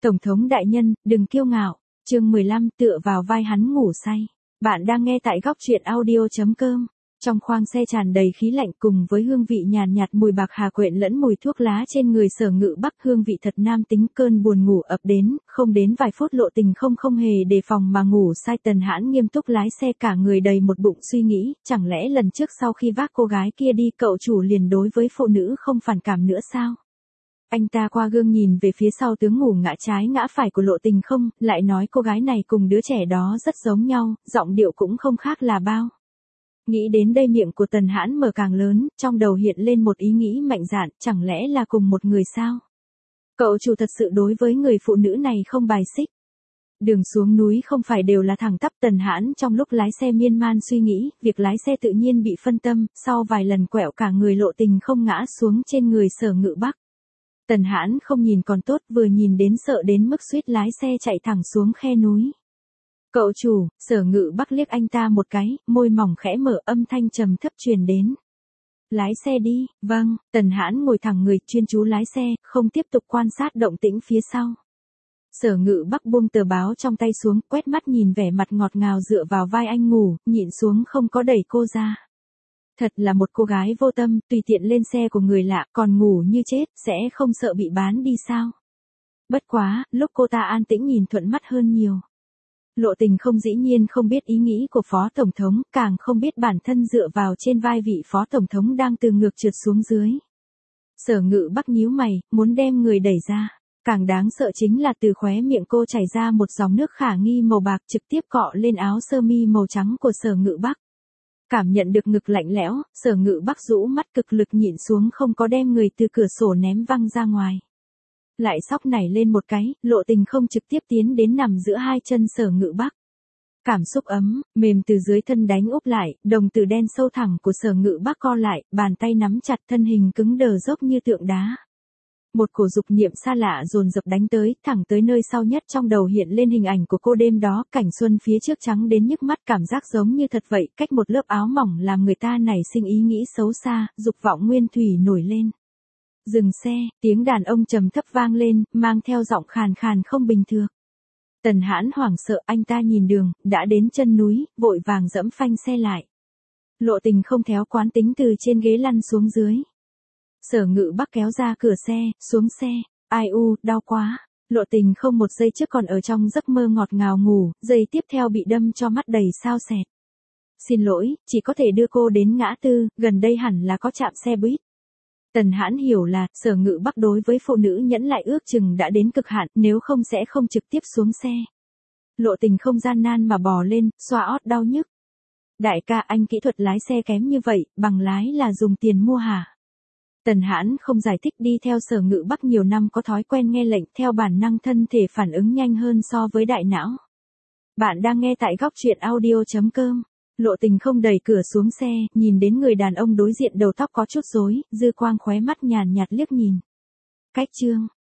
Tổng thống đại nhân, đừng kiêu ngạo. Chương 15, tựa vào vai hắn ngủ say. Bạn đang nghe tại góc truyện audio.com. Trong khoang xe tràn đầy khí lạnh cùng với hương vị nhàn nhạt mùi bạc hà quện lẫn mùi thuốc lá trên người Sở Ngự Bắc, hương vị thật nam tính. Cơn buồn ngủ ập đến, không đến vài phút Lộ Tình không hề đề phòng mà ngủ say. Tần Hãn nghiêm túc lái xe, cả người đầy một bụng suy nghĩ, chẳng lẽ lần trước sau khi vác cô gái kia đi cậu chủ liền đối với phụ nữ không phản cảm nữa sao? Anh ta qua gương nhìn về phía sau tướng ngủ ngã trái ngã phải của Lộ Tình, không, lại nói cô gái này cùng đứa trẻ đó rất giống nhau, giọng điệu cũng không khác là bao. Nghĩ đến đây miệng của Tần Hãn mở càng lớn, trong đầu hiện lên một ý nghĩ mạnh dạn, chẳng lẽ là cùng một người sao? Cậu chủ thật sự đối với người phụ nữ này không bài xích. Đường xuống núi không phải đều là thẳng tắp. Tần Hãn trong lúc lái xe miên man suy nghĩ, việc lái xe tự nhiên bị phân tâm, sau vài lần quẹo cả người Lộ Tình không ngã xuống trên người Sở Ngự Bắc. Tần Hãn không nhìn còn tốt, vừa nhìn đến sợ đến mức suýt lái xe chạy thẳng xuống khe núi. Cậu chủ, Sở Ngự Bắc liếc anh ta một cái, môi mỏng khẽ mở, âm thanh trầm thấp truyền đến. Lái xe đi. Vâng. Tần Hãn ngồi thẳng người, chuyên chú lái xe, không tiếp tục quan sát động tĩnh phía sau. Sở Ngự Bắc buông tờ báo trong tay xuống, quét mắt nhìn vẻ mặt ngọt ngào dựa vào vai anh ngủ, nhịn xuống không có đẩy cô ra. Thật là một cô gái vô tâm, tùy tiện lên xe của người lạ, còn ngủ như chết, sẽ không sợ bị bán đi sao? Bất quá, lúc cô ta an tĩnh nhìn thuận mắt hơn nhiều. Lộ Tình không dĩ nhiên không biết ý nghĩ của Phó Tổng thống, càng không biết bản thân dựa vào trên vai vị Phó Tổng thống đang từ ngược trượt xuống dưới. Sở Ngự Bắc nhíu mày, muốn đem người đẩy ra. Càng đáng sợ chính là từ khóe miệng cô chảy ra một dòng nước khả nghi màu bạc, trực tiếp cọ lên áo sơ mi màu trắng của Sở Ngự Bắc. Cảm nhận được ngực lạnh lẽo, Sở Ngự Bắc rũ mắt cực lực nhịn xuống không có đem người từ cửa sổ ném văng ra ngoài. Lại sóc nảy lên một cái, Lộ Tình không trực tiếp tiến đến nằm giữa hai chân Sở Ngự Bắc. Cảm xúc ấm, mềm từ dưới thân đánh úp lại, đồng tử đen sâu thẳng của Sở Ngự Bắc co lại, bàn tay nắm chặt, thân hình cứng đờ dốc như tượng đá. Một cổ dục niệm xa lạ dồn dập đánh tới, thẳng tới nơi sau nhất trong đầu hiện lên hình ảnh của cô đêm đó, cảnh xuân phía trước trắng đến nhức mắt, cảm giác giống như thật vậy, cách một lớp áo mỏng làm người ta nảy sinh ý nghĩ xấu xa, dục vọng nguyên thủy nổi lên. Dừng xe, tiếng đàn ông trầm thấp vang lên, mang theo giọng khàn khàn không bình thường. Tần Hãn hoảng sợ, anh ta nhìn đường, đã đến chân núi, vội vàng giẫm phanh xe lại. Lộ Tình không theo quán tính từ trên ghế lăn xuống dưới. Sở Ngự Bắc kéo ra cửa xe, xuống xe. Ai u, đau quá. Lộ Tình không một giây trước còn ở trong giấc mơ ngọt ngào ngủ, giây tiếp theo bị đâm cho mắt đầy sao sẹt. Xin lỗi, chỉ có thể đưa cô đến ngã tư, gần đây hẳn là có trạm xe buýt. Tần Hãn hiểu là, Sở Ngự Bắc đối với phụ nữ nhẫn lại ước chừng đã đến cực hạn, nếu không sẽ không trực tiếp xuống xe. Lộ Tình không gian nan mà bò lên, xoa ót đau nhức. Đại ca, anh kỹ thuật lái xe kém như vậy, bằng lái là dùng tiền mua hả? Tần Hãn không giải thích, đi theo Sở Ngự Bắc nhiều năm có thói quen nghe lệnh, theo bản năng thân thể phản ứng nhanh hơn so với đại não. Bạn đang nghe tại góc truyện audio.com. Lộ Tình không đẩy cửa xuống xe, nhìn đến người đàn ông đối diện đầu tóc có chút rối, dư quang khóe mắt nhàn nhạt liếc nhìn. Cách chương,